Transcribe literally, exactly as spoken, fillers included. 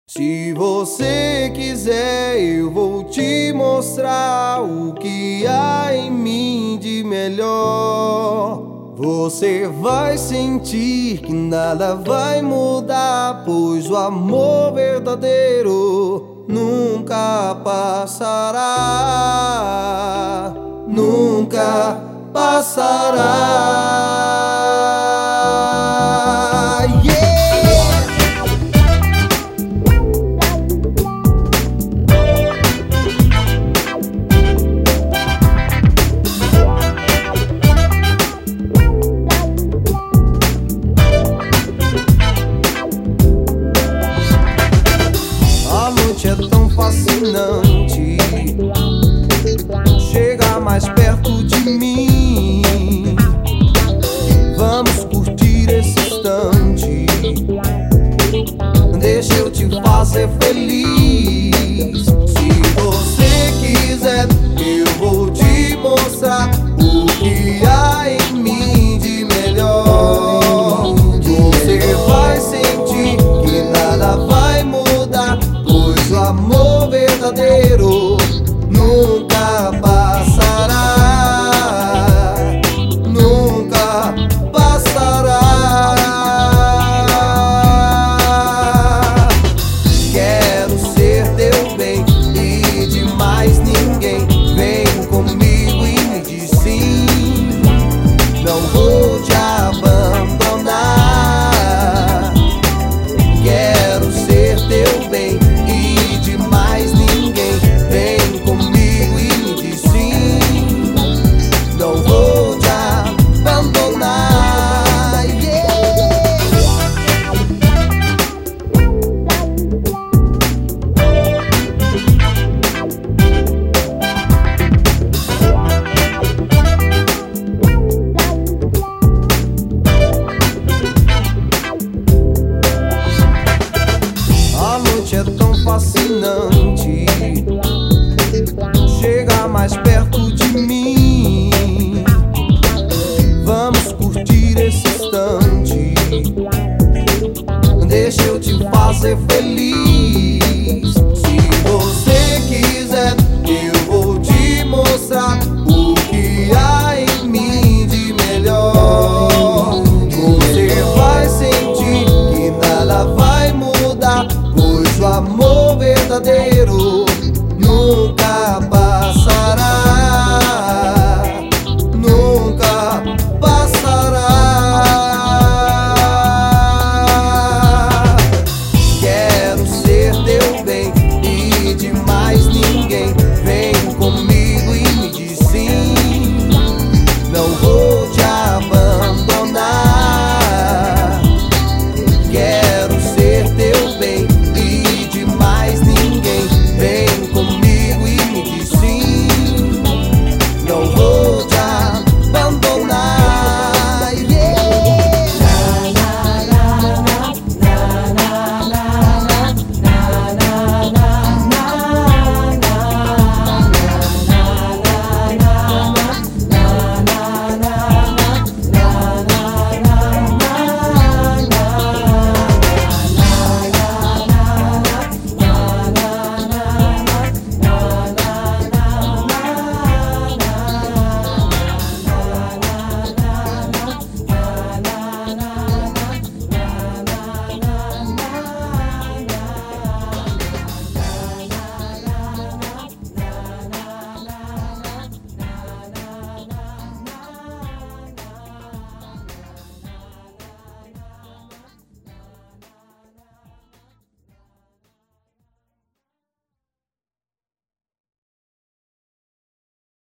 Se você quiser, eu vou te mostrar o que há em mim de melhor. Você vai sentir que nada vai mudar, pois o amor verdadeiro nunca passará, nunca passará. É tão fascinante, chega mais perto de mim. Vamos curtir esse instante, deixa eu te fazer feliz. Se você quiser, eu vou te mostrar o que há em mim de melhor. Você vai sentir que nada vai mudar, pois o amor verdadeiro nunca passará, nunca passará. Quero ser teu bem e de mais ninguém. Vem comigo e me diz sim, não vou te abandonar. Quero ser teu bem e de mais ninguém. Vem comigo e me diz sim, não vou te abandonar. Yeah. A noite é tão fascinante, chega mais perto de mim. Vamos curtir esse instante, deixa eu te fazer feliz. Se você quiser, eu vou te mostrar o que há em mim de melhor. Você vai sentir que nada vai mudar, pois o amor verdadeiro nunca passa.